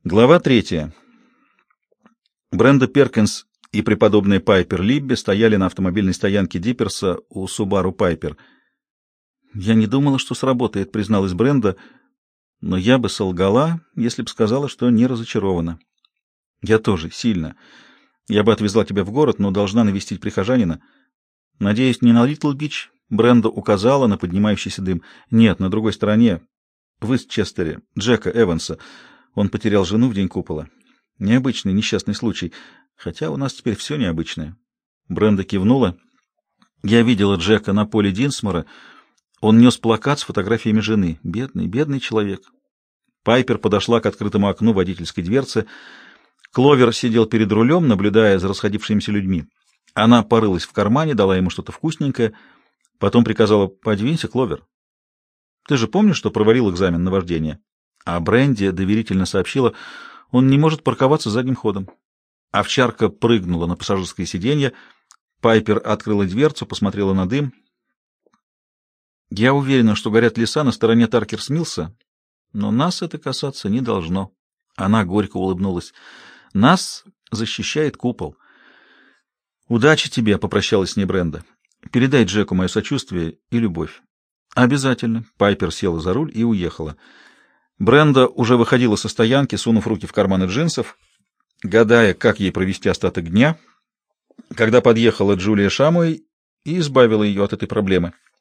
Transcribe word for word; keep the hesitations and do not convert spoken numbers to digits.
Глава третья. Бренда Перкинс и преподобный Пайпер Либби стояли на автомобильной стоянке Дипперса у Subaru Пайпер. «Я не думала, что сработает», — призналась Бренда, — «но я бы солгала, если бы сказала, что не разочарована». «Я тоже, сильно. Я бы отвезла тебя в город, но должна навестить прихожанина. Надеюсь, не на Литл-Бич?» — Бренда указала на поднимающийся дым. «Нет, на другой стороне, в Истчестере, Джека Эванса. Он потерял жену в день купола. Необычный, несчастный случай. Хотя у нас теперь все необычное». Бренда кивнула. «Я видела Джека на поле Динсмора. Он нес плакат с фотографиями жены. Бедный, бедный человек». Пайпер подошла к открытому окну водительской дверцы. Кловер сидел перед рулем, наблюдая за расходившимися людьми. Она порылась в кармане, дала ему что-то вкусненькое, потом приказала: «Подвинься, Кловер. Ты же помнишь, что провалил экзамен на вождение?» А Бренди доверительно сообщила: «Он не может парковаться задним ходом». Овчарка прыгнула на пассажирское сиденье. Пайпер открыла дверцу, посмотрела на дым. «Я уверена, что горят леса на стороне Таркерс-Миллса, но нас это касаться не должно». Она горько улыбнулась. «Нас защищает купол». «Удачи тебе», — попрощалась с ней Бренда. «Передай Джеку мое сочувствие и любовь». «Обязательно». Пайпер села за руль и уехала. Бренда уже выходила со стоянки, сунув руки в карманы джинсов, гадая, как ей провести остаток дня, когда подъехала Джулия Шамуэй и избавила ее от этой проблемы.